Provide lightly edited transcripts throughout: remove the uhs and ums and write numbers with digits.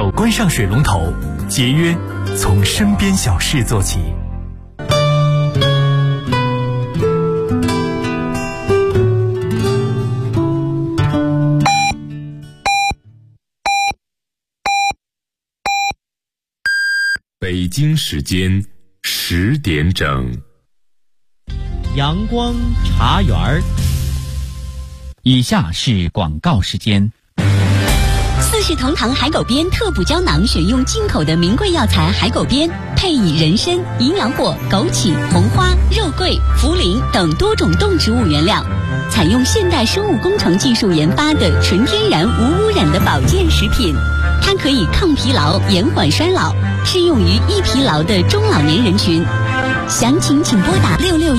手关上水龙头，节约从身边小事做起。 北京时间10点整， 阳光茶园儿。以下是广告时间。 四世同堂海狗鞭特补胶囊选用进口的名贵药材海狗鞭，配以人参、营养果、枸杞、红花、肉桂、茯苓等多种动植物原料，采用现代生物工程技术研发的纯天然无污染的保健食品。它可以抗疲劳、延缓衰老，适用于易疲劳的中老年人群。详情请拨打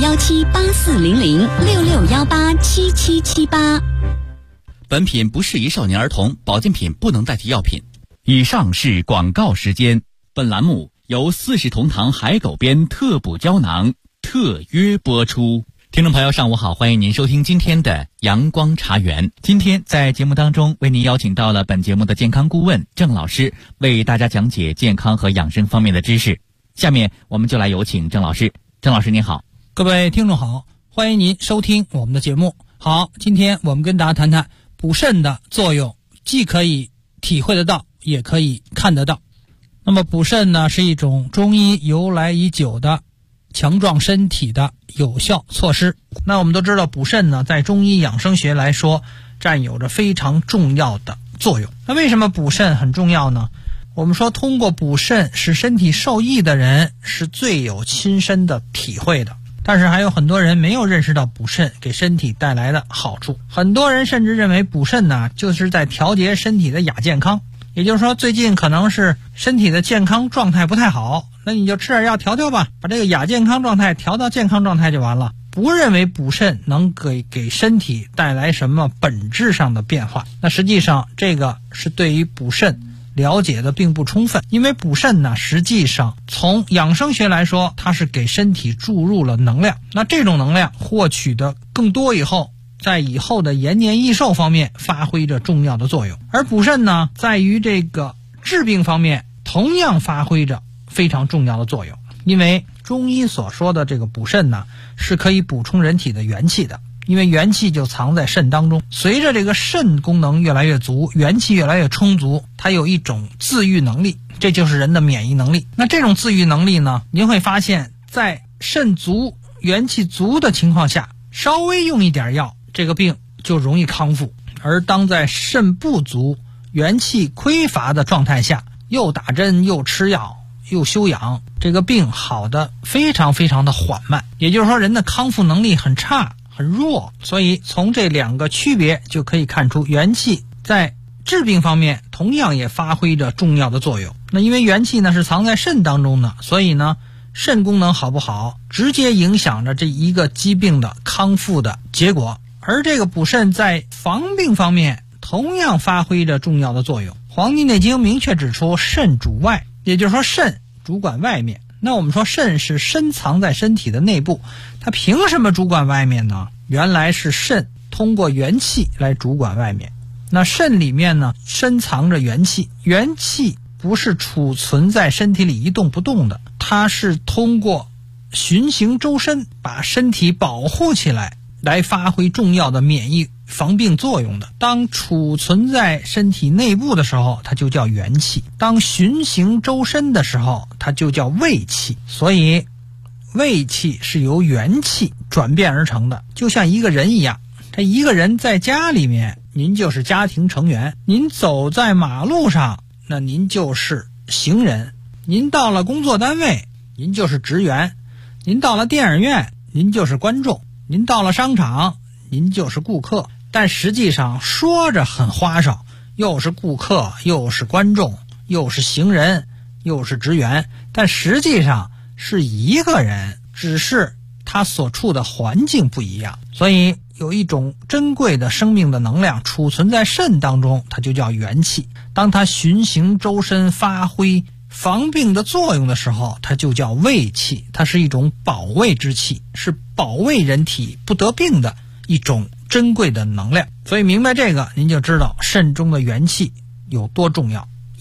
6617840066187778。 本品不适宜少年儿童，保健品不能代替药品。以上是广告时间。本栏目由四世同堂海狗鞭特补胶囊特约播出。听众朋友上午好，欢迎您收听今天的阳光茶园。今天在节目当中为您邀请到了本节目的健康顾问郑老师，为大家讲解健康和养生方面的知识。下面我们就来有请郑老师。郑老师您好。 各位听众好，欢迎您收听我们的节目。好，今天我们跟大家谈谈补肾的作用，既可以体会得到，也可以看得到。那么补肾呢，是一种中医由来已久的强壮身体的有效措施。那我们都知道，补肾呢，在中医养生学来说，占有着非常重要的作用。那为什么补肾很重要呢？我们说，通过补肾使身体受益的人是最有亲身的体会的。但是还有很多人没有认识到补肾给身体带来的好处。很多人甚至认为补肾呢，就是在调节身体的亚健康。也就是说，最近可能是身体的健康状态不太好，那你就吃点药调调吧，把这个亚健康状态调到健康状态就完了。不认为补肾能给身体带来什么本质上的变化。那实际上这个是对于补肾了解的并不充分。因为补肾呢，实际上从养生学来说，它是给身体注入了能量。那这种能量获取的更多以后，在以后的延年益寿方面发挥着重要的作用。而补肾呢，在于这个治病方面同样发挥着非常重要的作用。因为中医所说的这个补肾呢，是可以补充人体的元气的。因为元气就藏在肾当中，随着这个肾功能越来越足，元气越来越充足，它有一种自愈能力，这就是人的免疫能力。那这种自愈能力呢，您会发现在肾足、元气足的情况下，稍微用一点药，这个病就容易康复。而当在肾不足、元气匮乏的状态下，又打针又吃药又休养，这个病好的非常非常的缓慢。也就是说，人的康复能力很差很弱。所以从这两个区别就可以看出，元气在治病方面同样也发挥着重要的作用。那因为元气呢是藏在肾当中的，所以呢肾功能好不好直接影响着这一个疾病的康复的结果。而这个补肾在防病方面同样发挥着重要的作用。黄帝内经明确指出，肾主外，也就是说肾主管外面。那我们说肾是深藏在身体的内部，它凭什么主管外面呢？原来是肾通过元气来主管外面。那肾里面呢深藏着元气，元气不是储存在身体里一动不动的，它是通过循行周身把身体保护起来，来发挥重要的免疫防病作用的。当储存在身体内部的时候，它就叫元气；当循行周身的时候，它就叫胃气。所以胃气是由元气转变而成的。就像一个人一样，这一个人在家里面，您就是家庭成员；您走在马路上，那您就是行人；您到了工作单位，您就是职员；您到了电影院，您就是观众；您到了商场，您就是顾客。但实际上说着很花哨，又是顾客，又是观众，又是行人，又是职员，但实际上是一个人，只是他所处的环境不一样。所以有一种珍贵的生命的能量储存在肾当中，它就叫元气。当它循行周身发挥防病的作用的时候，它就叫胃气。它是一种保卫之气，是保卫人体不得病的一种珍贵的能量。所以明白这个，您就知道肾中的元气有多重要。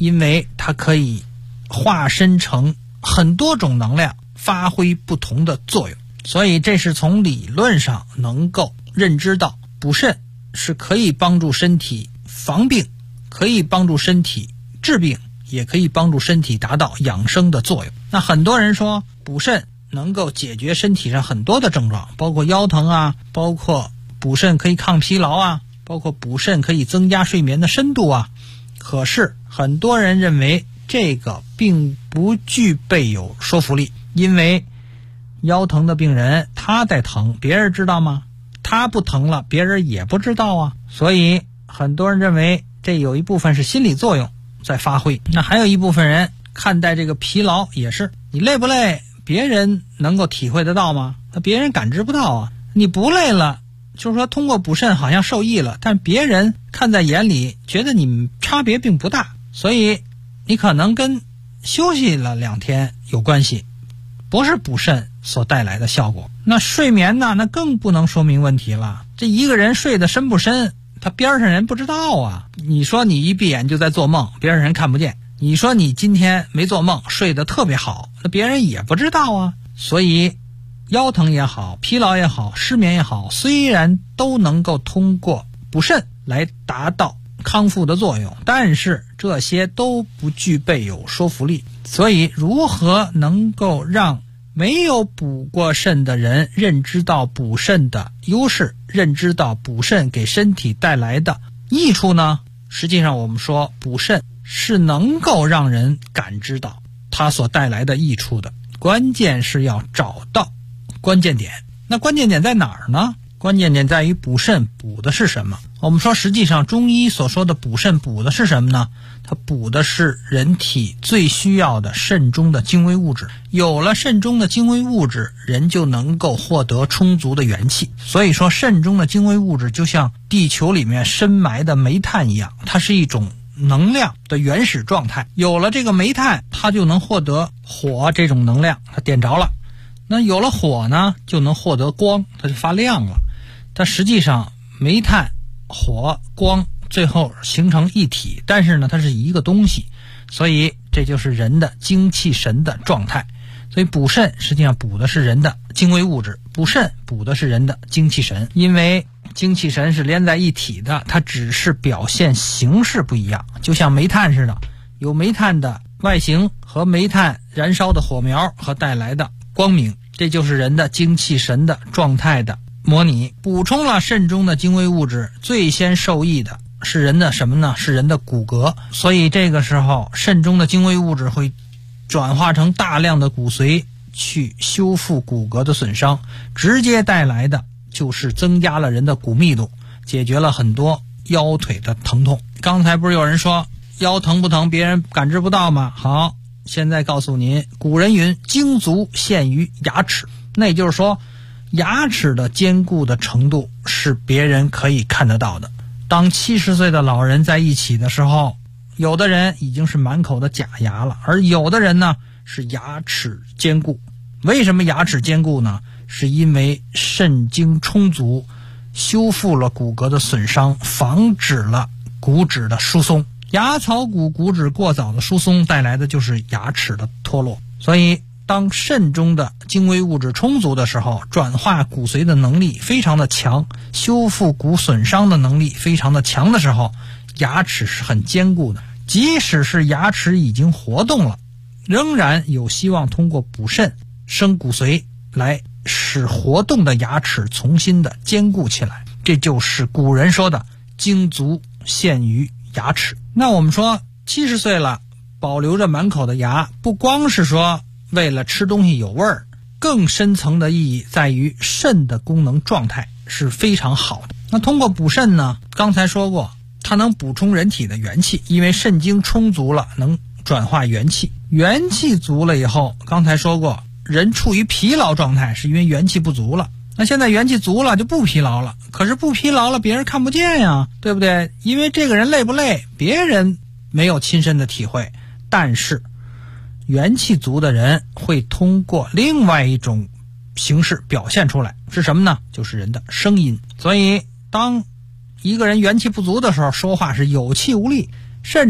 因为它可以化身成很多种能量，发挥不同的作用。所以这是从理论上能够认知到补肾是可以帮助身体防病，可以帮助身体治病，也可以帮助身体达到养生的作用。那很多人说补肾能够解决身体上很多的症状，包括腰疼啊，包括补肾可以抗疲劳啊，包括补肾可以增加睡眠的深度啊。可是很多人认为这个并不具备有说服力，因为腰疼的病人他在疼，别人知道吗？他不疼了，别人也不知道啊。所以很多人认为这有一部分是心理作用在发挥。那还有一部分人看待这个疲劳也是，你累不累别人能够体会得到吗？那别人感知不到啊。你不累了，就是说通过补肾好像受益了，但别人看在眼里觉得你差别并不大，所以你可能跟休息了2天有关系，不是补肾所带来的效果。那睡眠呢，那更不能说明问题了。这一个人睡得深不深，他边上人不知道啊。你说你一闭眼就在做梦，边上人看不见。你说你今天没做梦，睡得特别好，那别人也不知道啊。所以腰疼也好，疲劳也好，失眠也好，虽然都能够通过补肾来达到康复的作用，但是这些都不具备有说服力。所以如何能够让没有补过肾的人认知到补肾的优势，认知到补肾给身体带来的益处呢？实际上我们说补肾是能够让人感知到它所带来的益处的，关键是要找到关键点。那关键点在哪儿呢？关键点在于补肾补的是什么。我们说实际上中医所说的补肾补的是什么呢？它补的是人体最需要的肾中的精微物质。有了肾中的精微物质，人就能够获得充足的元气。所以说肾中的精微物质就像地球里面深埋的煤炭一样，它是一种能量的原始状态。有了这个煤炭，它就能获得火这种能量，它点着了。那有了火呢，就能获得光，它就发亮了。它实际上煤炭、火、光最后形成一体，但是呢它是一个东西，所以这就是人的精气神的状态。所以补肾实际上补的是人的精微物质，补肾补的是人的精气神。因为精气神是连在一体的，它只是表现形式不一样，就像煤炭似的，有煤炭的外形和煤炭燃烧的火苗和带来的光明，这就是人的精气神的状态的模拟。补充了肾中的精微物质，最先受益的是人的什么呢？是人的骨骼。所以这个时候肾中的精微物质会转化成大量的骨髓去修复骨骼的损伤，直接带来的就是增加了人的骨密度，解决了很多腰腿的疼痛。刚才不是有人说腰疼不疼别人感知不到吗？好，现在告诉您，古人云精足现于牙齿，那也就是说牙齿的坚固的程度是别人可以看得到的。当70岁的老人在一起的时候，有的人已经是满口的假牙了，而有的人呢是牙齿坚固。为什么牙齿坚固呢？是因为肾精充足，修复了骨骼的损伤，防止了骨质的疏松。牙槽骨骨质过早的疏松带来的就是牙齿的脱落。所以当肾中的精微物质充足的时候，转化骨髓的能力非常的强，修复骨损伤的能力非常的强的时候，牙齿是很坚固的。即使是牙齿已经活动了，仍然有希望通过补肾生骨髓来使活动的牙齿重新的坚固起来。这就是古人说的精足现于牙齿。那我们说70岁了保留着满口的牙，不光是说为了吃东西有味儿，更深层的意义在于肾的功能状态是非常好的。那通过补肾呢，刚才说过它能补充人体的元气，因为肾精充足了能转化元气，元气足了以后，刚才说过人处于疲劳状态是因为元气不足了。那现在元气足了就不疲劳了，可是不疲劳了别人看不见呀，对不对？因为这个人累不累别人没有亲身的体会，但是元气足的人会通过另外一种形式表现出来，是什么呢？就是人的声音。所以当一个人元气不足的时候，说话是有气无力，甚至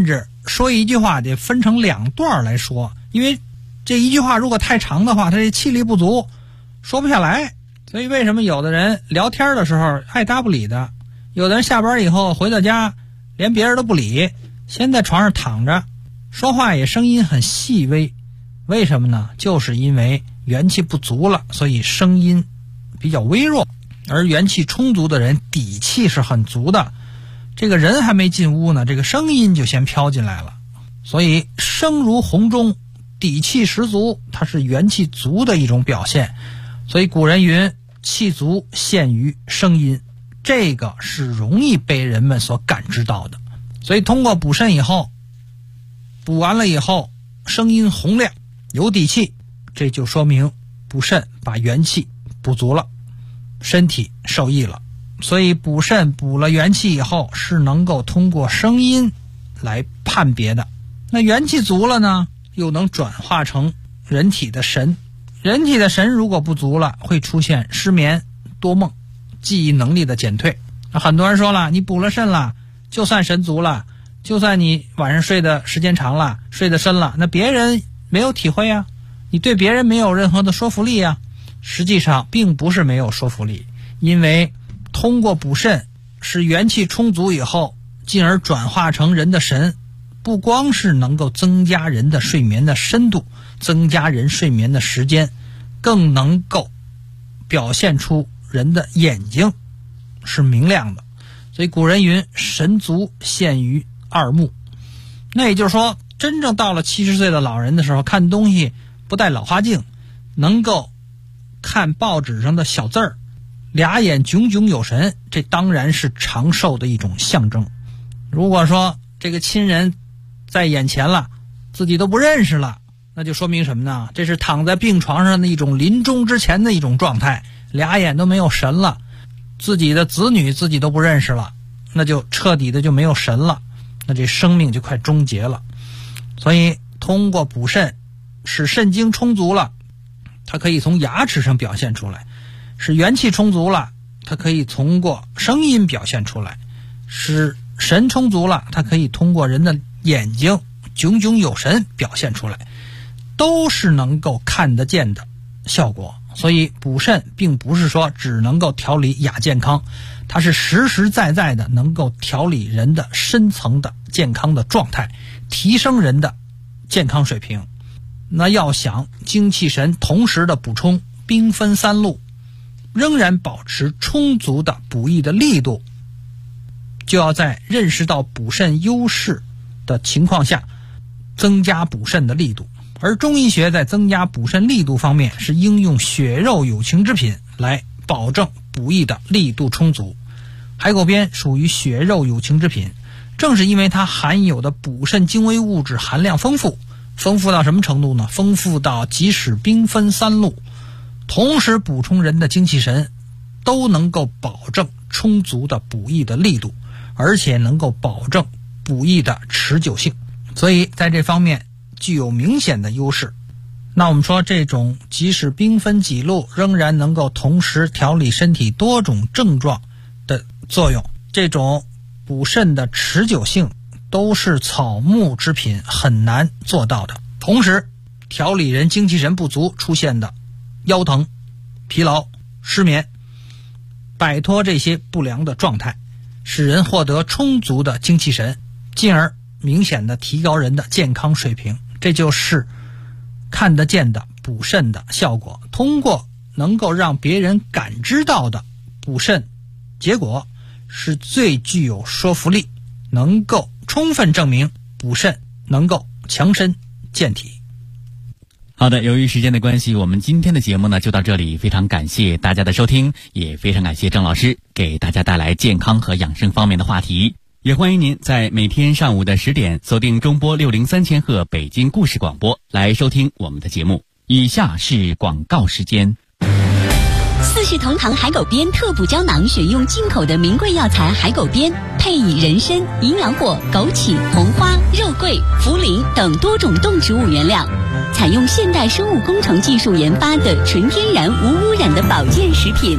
说一句话得分成2段来说，因为这一句话如果太长的话，他这气力不足，说不下来。所以为什么有的人聊天的时候爱搭不理的，有的人下班以后回到家连别人都不理，先在床上躺着，说话也声音很细微。为什么呢？就是因为元气不足了，所以声音比较微弱。而元气充足的人底气是很足的，这个人还没进屋呢，这个声音就先飘进来了。所以声如洪钟，底气十足，它是元气足的一种表现。所以古人云，气足现于声音，这个是容易被人们所感知到的。所以通过补肾以后，补完了以后声音洪亮有底气，这就说明补肾把元气补足了，身体受益了。所以补肾补了元气以后，是能够通过声音来判别的。那元气足了呢，又能转化成人体的神。人体的神如果不足了，会出现失眠、多梦、记忆能力的减退。很多人说了，你补了肾了，就算神足了，就算你晚上睡的时间长了，睡得深了，那别人没有体会啊，你对别人没有任何的说服力啊。实际上并不是没有说服力，因为通过补肾使元气充足以后，进而转化成人的神，不光是能够增加人的睡眠的深度，增加人睡眠的时间，更能够表现出人的眼睛是明亮的。所以古人云，神足现于二目。那也就是说，真正到了70岁的老人的时候，看东西不带老花镜，能够看报纸上的小字儿，俩眼炯炯有神，这当然是长寿的一种象征。如果说这个亲人在眼前了，自己都不认识了，那就说明什么呢？这是躺在病床上的一种临终之前的一种状态，俩眼都没有神了，自己的子女自己都不认识了，那就彻底的就没有神了，那这生命就快终结了。所以通过补肾使肾精充足了，它可以从牙齿上表现出来；使元气充足了，它可以通过声音表现出来；使神充足了，它可以通过人的眼睛炯炯有神表现出来，都是能够看得见的效果。所以补肾并不是说只能够调理亚健康，它是实实在在的能够调理人的深层的健康的状态，提升人的健康水平。那要想精气神同时的补充，兵分3路，仍然保持充足的补益的力度，就要在认识到补肾优势的情况下增加补肾的力度。而中医学在增加补肾力度方面，是应用血肉有情之品来保证补益的力度充足。海狗鞭属于血肉有情之品，正是因为它含有的补肾精微物质含量丰富，丰富到什么程度呢？丰富到即使兵分3路，同时补充人的精气神，都能够保证充足的补益的力度，而且能够保证补益的持久性。所以在这方面具有明显的优势。那我们说，这种即使兵分几路，仍然能够同时调理身体多种症状的作用，这种补肾的持久性都是草木之品很难做到的。同时调理人精气神不足出现的腰疼、疲劳、失眠，摆脱这些不良的状态，使人获得充足的精气神，进而明显的提高人的健康水平。这就是看得见的补肾的效果。通过能够让别人感知到的补肾结果，是最具有说服力，能够充分证明补肾能够强身健体。 好的，由于时间的关系，我们今天的节目呢就到这里，非常感谢大家的收听，也非常感谢郑老师给大家带来健康和养生方面的话题。也欢迎您在每天上午的10点锁定中波603千赫北京故事广播来收听我们的节目。以下是广告时间。 四世同堂海狗鞭特补胶囊选用进口的名贵药材海狗鞭，配以人参、营养果、枸杞、红花、肉桂、茯苓等多种动植物原料，采用现代生物工程技术研发的纯天然无污染的保健食品。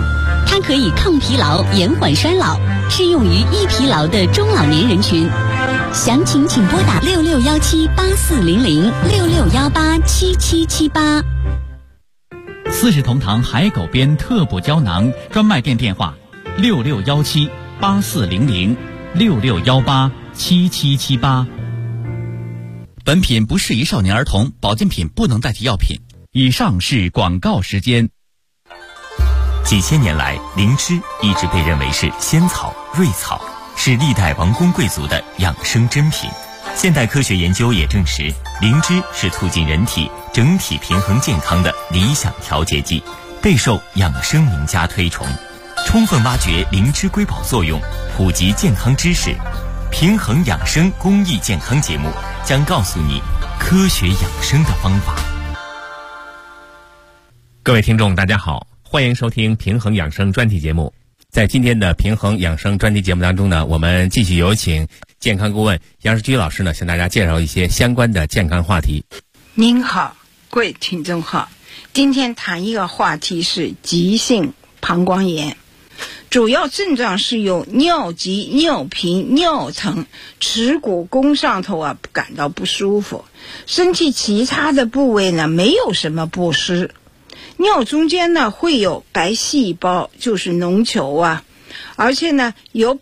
它可以抗疲劳、延缓衰老，适用于易疲劳的中老年人群。详情请拨打6617840066187778。 四世同堂海狗鞭特补胶囊专卖店电话：6617840066187778。本品不适宜少年儿童，保健品不能代替药品。以上是广告时间。 几千年来，灵芝一直被认为是仙草、瑞草，是历代王公贵族的养生珍品。现代科学研究也证实，灵芝是促进人体整体平衡健康的理想调节剂，备受养生名家推崇。充分挖掘灵芝瑰宝作用，普及健康知识，平衡养生公益健康节目将告诉你科学养生的方法。 各位听众大家好，欢迎收听平衡养生专题节目。在今天的平衡养生专题节目当中呢，我们继续有请健康顾问杨世居老师呢，向大家介绍一些相关的健康话题。 您好，各位听众好，今天谈一个话题是急性膀胱炎，主要症状是有尿急、尿频、尿疼，耻骨弓上头感到不舒服，身体其他的部位呢没有什么不适。尿中间呢会有白细胞，就是脓球而且呢有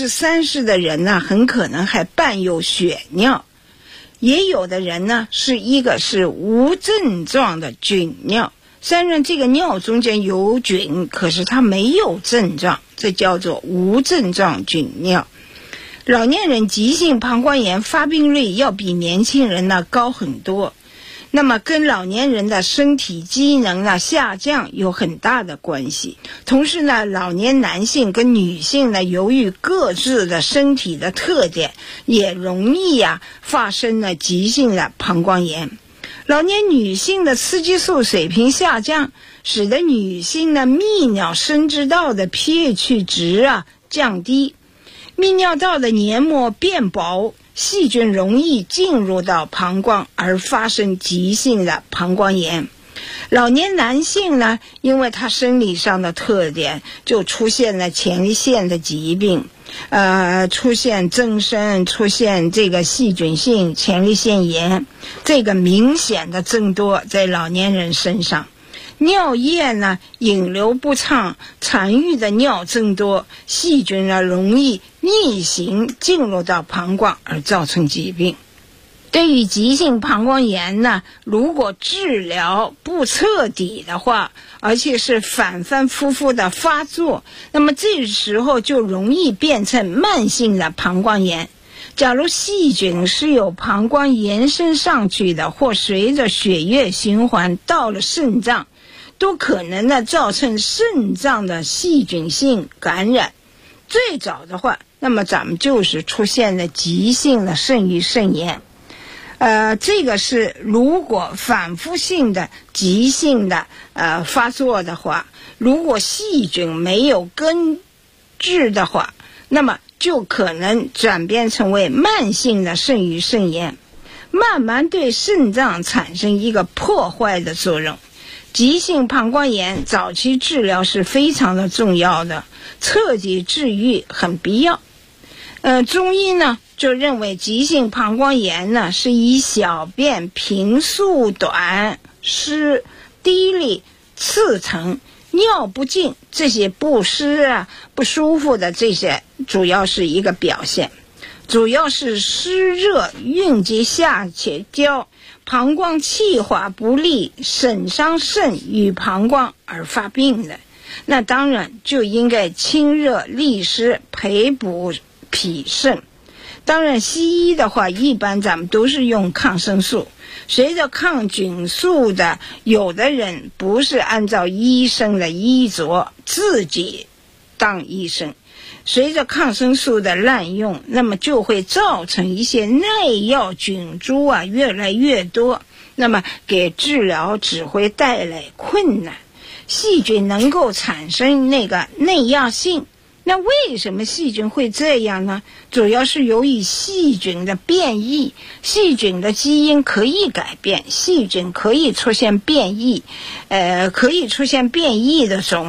30%的人呢很可能还伴有血尿，也有的人呢是无症状的菌尿，虽然这个尿中间有菌，可是它没有症状，这叫做无症状菌尿。老年人急性膀胱炎发病率要比年轻人呢高很多，那么跟老年人的身体机能下降有很大的关系。同时呢，老年男性跟女性呢，由于各自的身体的特点，也容易发生了急性的膀胱炎。老年女性的雌激素水平下降，使得女性的泌尿生殖道的 pH 值降低，泌尿道的黏膜变薄，细菌容易进入到膀胱，而发生急性的膀胱炎。老年男性呢，因为他生理上的特点，就出现了前列腺的疾病，出现增生，出现这个细菌性前列腺炎，这个明显的增多在老年人身上。尿液呢引流不畅，残余的尿增多，细菌呢容易逆行进入到膀胱，而造成疾病。对于急性膀胱炎呢，如果治疗不彻底的话，而且是反反复复的发作，那么这时候就容易变成慢性的膀胱炎。假如细菌是由膀胱延伸上去的，或随着血液循环到了肾脏，都可能呢造成肾脏的细菌性感染。最早的话，那么咱们就是出现了急性的肾盂肾炎。这个是如果反复性的急性的发作的话，如果细菌没有根治的话，那么就可能转变成为慢性的肾盂肾炎，慢慢对肾脏产生一个破坏的作用。急性膀胱炎早期治疗是非常的重要的，彻底治愈很必要。中医呢就认为急性膀胱炎呢是以小便频速短、湿、滴沥、刺疼、尿不尽这些不湿不舒服的，这些主要是一个表现，主要是湿热、蕴结下且焦、膀胱气化不利，损伤肾与膀胱而发病的。那当然就应该清热利湿，培补脾肾。当然西医的话，一般咱们都是用抗生素，随着抗菌素的，有的人不是按照医生的医嘱自己当医生，随着抗生素的滥用，那么就会造成一些耐药菌株越来越多，那么给治疗只会带来困难。细菌能够产生那个内药性，那为什么细菌会这样呢？主要是由于细菌的变异，细菌的基因可以改变，细菌可以出现变异，可以出现变异的种。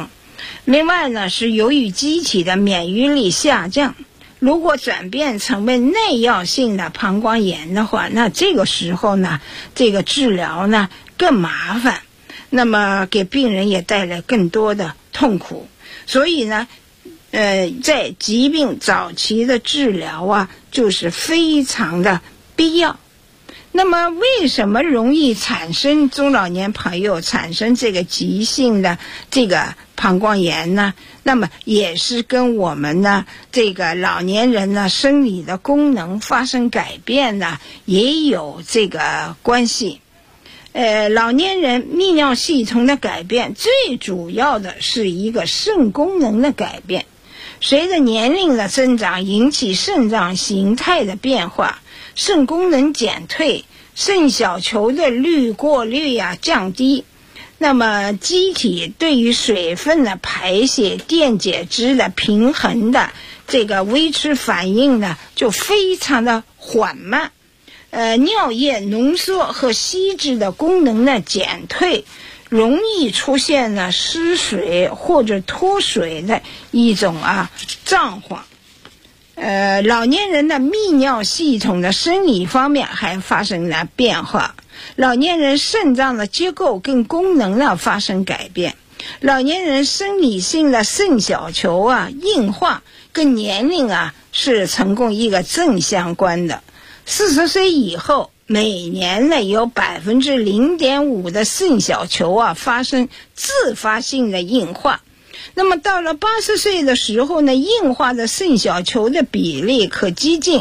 另外呢，是由于机体的免疫力下降，如果转变成为内药性的膀胱炎的话，那这个时候呢，这个治疗呢更麻烦，那么给病人也带来更多的痛苦。所以呢在疾病早期的治疗啊，就是非常的必要。那么为什么容易产生中老年朋友产生这个急性的这个膀胱炎呢？那么也是跟我们呢这个老年人呢生理的功能发生改变呢也有这个关系。老年人泌尿系统的改变最主要的是一个肾功能的改变，随着年龄的增长引起肾脏形态的变化，肾功能减退，肾小球的滤过率降低，那么机体对于水分的排泄、电解质的平衡的这个维持反应呢就非常的缓慢，尿液浓缩和吸脂的功能的减退，容易出现了失水或者脱水的一种状况。老年人的泌尿系统的生理方面还发生了变化，老年人肾脏的结构跟功能呢发生改变，老年人生理性的肾小球硬化跟年龄是成功一个正相关的。40岁以后，每年呢有 0.5% 的肾小球发生自发性的硬化。那么到了80岁的时候呢，硬化的肾小球的比例可接近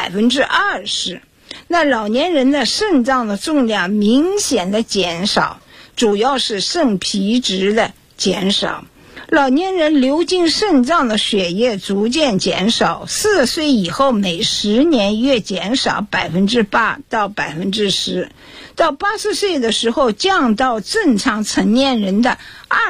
20%。那老年人的肾脏的重量明显的减少，主要是肾皮质的减少。老年人流进肾脏的血液逐渐减少，40岁以后每10年约减少 8% 到 10%， 到80岁的时候降到正常成年人的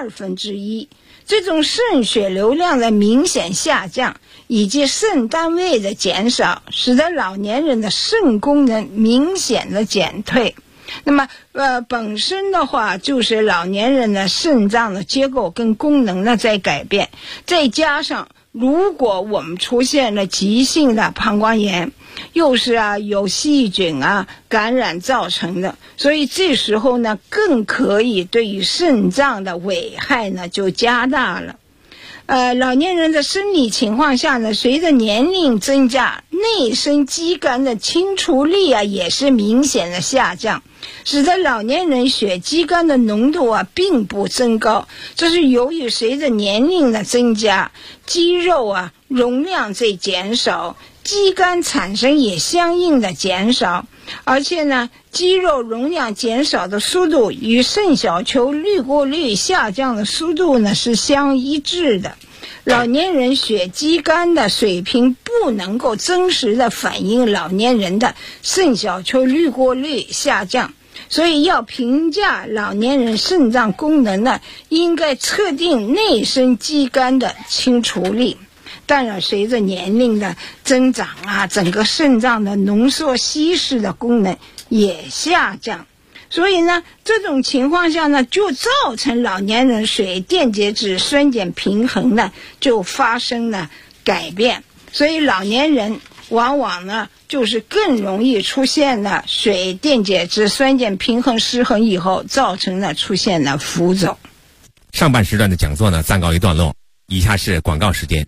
1/2。这种肾血流量的明显下降以及肾单位的减少，使得老年人的肾功能明显的减退。那么本身的话就是老年人的肾脏的结构跟功能呢在改变，再加上如果我们出现了急性的膀胱炎，又是有细菌感染造成的，所以这时候呢更可以对于肾脏的危害呢就加大了。老年人的生理情况下呢，随着年龄增加，内生肌酐的清除力也是明显的下降，使得老年人血肌酐的浓度并不增高。这是由于随着年龄的增加，肌肉容量在减少，肌酐产生也相应的减少，而且呢肌肉容量减少的速度与肾小球滤过率下降的速度呢是相一致的。老年人血肌酐的水平不能够真实的反映老年人的肾小球滤过率下降，所以要评价老年人肾脏功能呢，应该测定内生肌酐的清除力。当然随着年龄的增长整个肾脏的浓缩稀释的功能也下降，所以呢这种情况下呢就造成老年人水电解质酸碱平衡呢就发生了改变，所以老年人往往呢就是更容易出现了水电解质酸碱平衡失衡以后造成了出现了浮肿。 上半时段的讲座呢暂告一段落，以下是广告时间。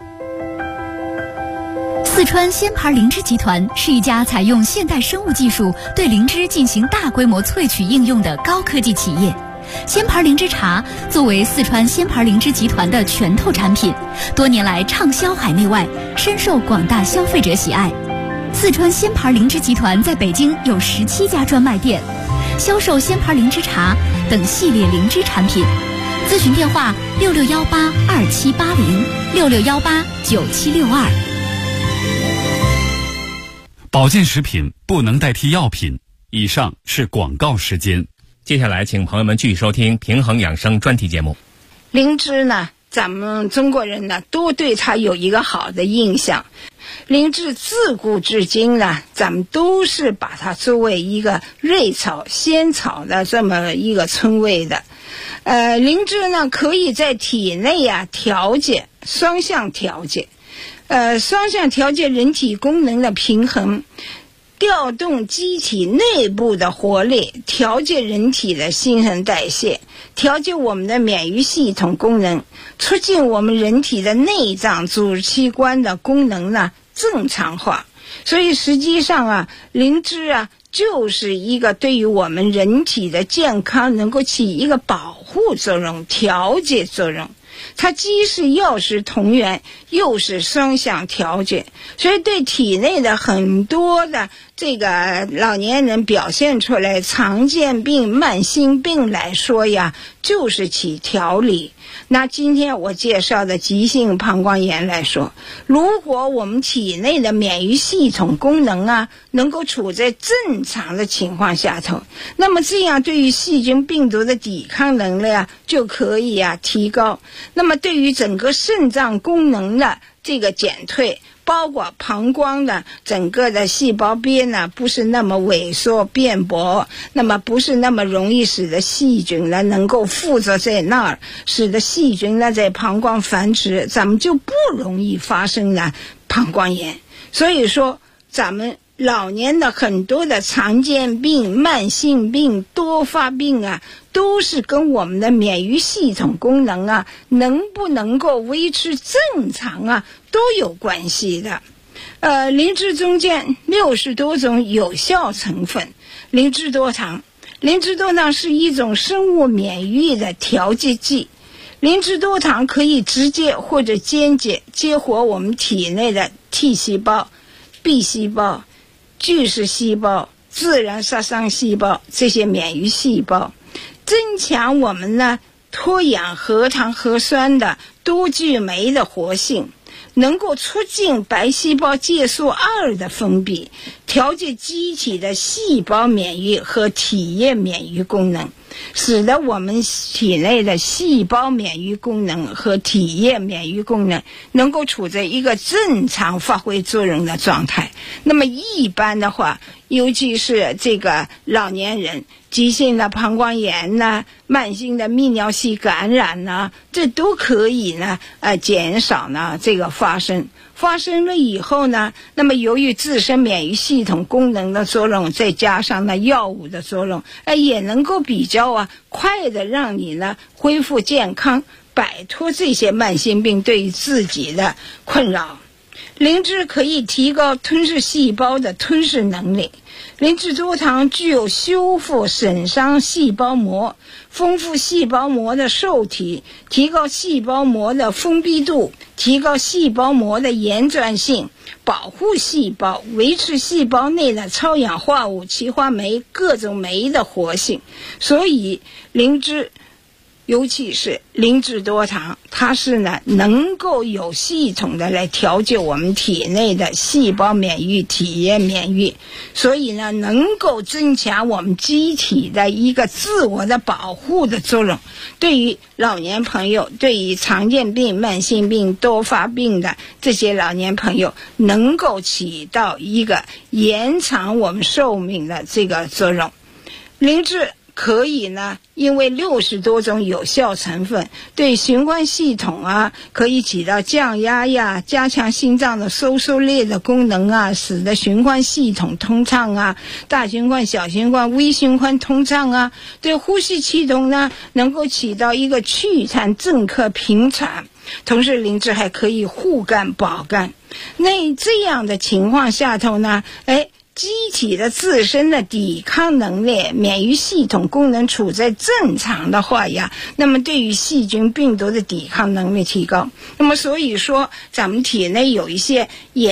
四川仙牌灵芝集团是一家采用现代生物技术对灵芝进行大规模萃取应用的高科技企业。仙牌灵芝茶作为四川仙牌灵芝集团的拳头产品，多年来畅销海内外，深受广大消费者喜爱。四川仙牌灵芝集团在北京有17家专卖店，销售仙牌灵芝茶等系列灵芝产品。咨询电话6618278066189762。 保健食品不能代替药品。以上是广告时间。 接下来请朋友们继续收听平衡养生专题节目。 灵芝呢，咱们中国人呢都对它有一个好的印象， 灵芝自古至今呢，咱们都是把它作为一个瑞草、仙草的这么一个称谓的。灵芝呢，可以在体内调节，双向调节，双向调节人体功能的平衡，调动机体内部的活力，调节人体的新陈代谢，调节我们的免疫系统功能，促进我们人体的内脏组织器官的功能呢正常化。所以实际上灵芝就是一个对于我们人体的健康能够起一个保护作用、调节作用。它既是药食同源，又是双向调节，所以对体内的很多的这个老年人表现出来常见病、慢性病来说就是起调理。那今天我介绍的急性膀胱炎来说，如果我们体内的免疫系统功能能够处在正常的情况下头，那么这样对于细菌病毒的抵抗能力就可以提高。那么对于整个肾脏功能的这个减退，包括膀胱的整个的细胞边不是那么萎缩变薄，那么不是那么容易使得细菌能够附着在那儿，使得细菌在膀胱繁殖，咱们就不容易发生膀胱炎。所以说咱们老年的很多的常见病、慢性病、多发病都是跟我们的免疫系统功能能不能够维持正常都有关系的。灵芝中间60多种有效成分，灵芝多糖是一种生物免疫的调节剂。灵芝多糖可以直接或者间接激活我们体内的 T 细胞、B 细胞、巨噬细胞、自然杀伤细胞这些免疫细胞，增强我们脱氧核糖核酸的多聚酶的活性，能够促进白细胞介素2的分泌，调节机体的细胞免疫和体液免疫功能，使得我们体内的细胞免疫功能和体液免疫功能能够处在一个正常发挥作用的状态。那么一般的话，尤其是这个老年人，急性的膀胱炎慢性的泌尿系感染这都可以减少这个发生了以后那么由于自身免疫系统功能的作用，再加上药物的作用，也能够比较快的让你恢复健康，摆脱这些慢性病对于自己的困扰。灵芝可以提高吞噬细胞的吞噬能力。灵芝多糖具有修复损伤细胞膜、丰富细胞膜的受体、提高细胞膜的封闭度、提高细胞膜的延展性、保护细胞、维持细胞内的超氧化物、歧化酶、各种酶的活性。所以灵芝，尤其是灵芝多糖，它是能够有系统的来调节我们体内的细胞免疫、体液免疫，所以能够增强我们机体的一个自我的保护的作用。对于老年朋友，对于常见病、慢性病、多发病的这些老年朋友，能够起到一个延长我们寿命的这个作用。灵芝可以因为60多种有效成分，对循环系统可以起到降压加强心脏的收缩力的功能使得循环系统通畅大循环、小循环、微循环通畅对呼吸系统能够起到一个祛痰、镇咳、平喘。同时灵芝还可以护肝保肝。那这样的情况下头机体的自身的抵抗能力、免疫系统功能处在正常的话那么对于细菌病毒的抵抗能力提高。那么所以说咱们体内有一些